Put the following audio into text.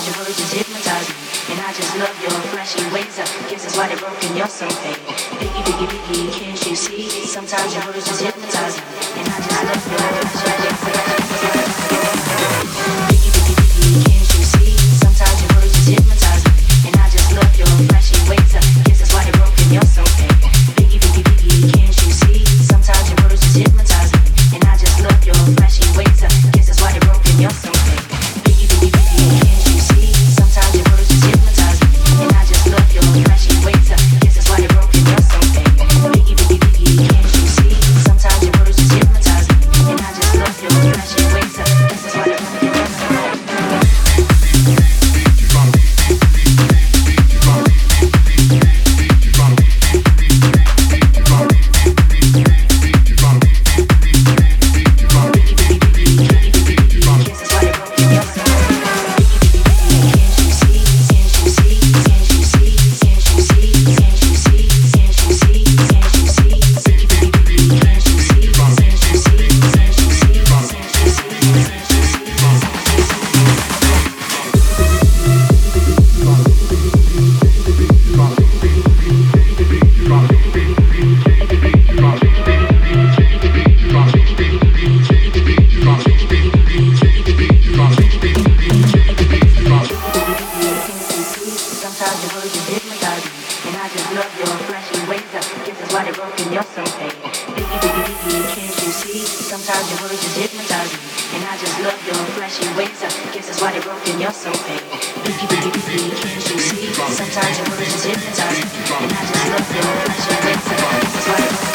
your words just hypnotize me. And I just love your flashy ways. I guess that's why they're broken, you're so fake. Biggie, biggie, biggie, can't you see? Sometimes your words just hypnotize me. And I just love your flashy ways. Biggie, biggie, biggie, can't you see? Sometimes your words just hypnotize me. And I just love your flashy ways. I guess that's why they're broken, you're so fake. Biggie, biggie, biggie, can't you see? Sometimes your words just hypnotize me. And I just love your flashy ways. I guess that's why they're broken, you're so fake. Biggie, biggie, biggie, can't you see? Sometimes your words just hypnotize me. And I just love your flashy ways. I guess that's why they're broken, you're so fake. Biggie, biggie, biggie, can't you see? Sometimes your words just hypnotize me. And I just love your flashy ways. I guess that's why they're broken, you're so fake. Sometimes your words just hypnotize me. And I just love your flashy ways. I guess that's why they're broken, you're so fake. Biggie, biggie, biggie, can't you see? Sometimes your words just hypnotize me. And I just love your flashy ways. I guess that's why they're broken, you're so fake. Biggie, biggie, biggie, can't you see? Sometimes your words just hypnotize me. And I just love your flashy ways. I guess that's why they're broken.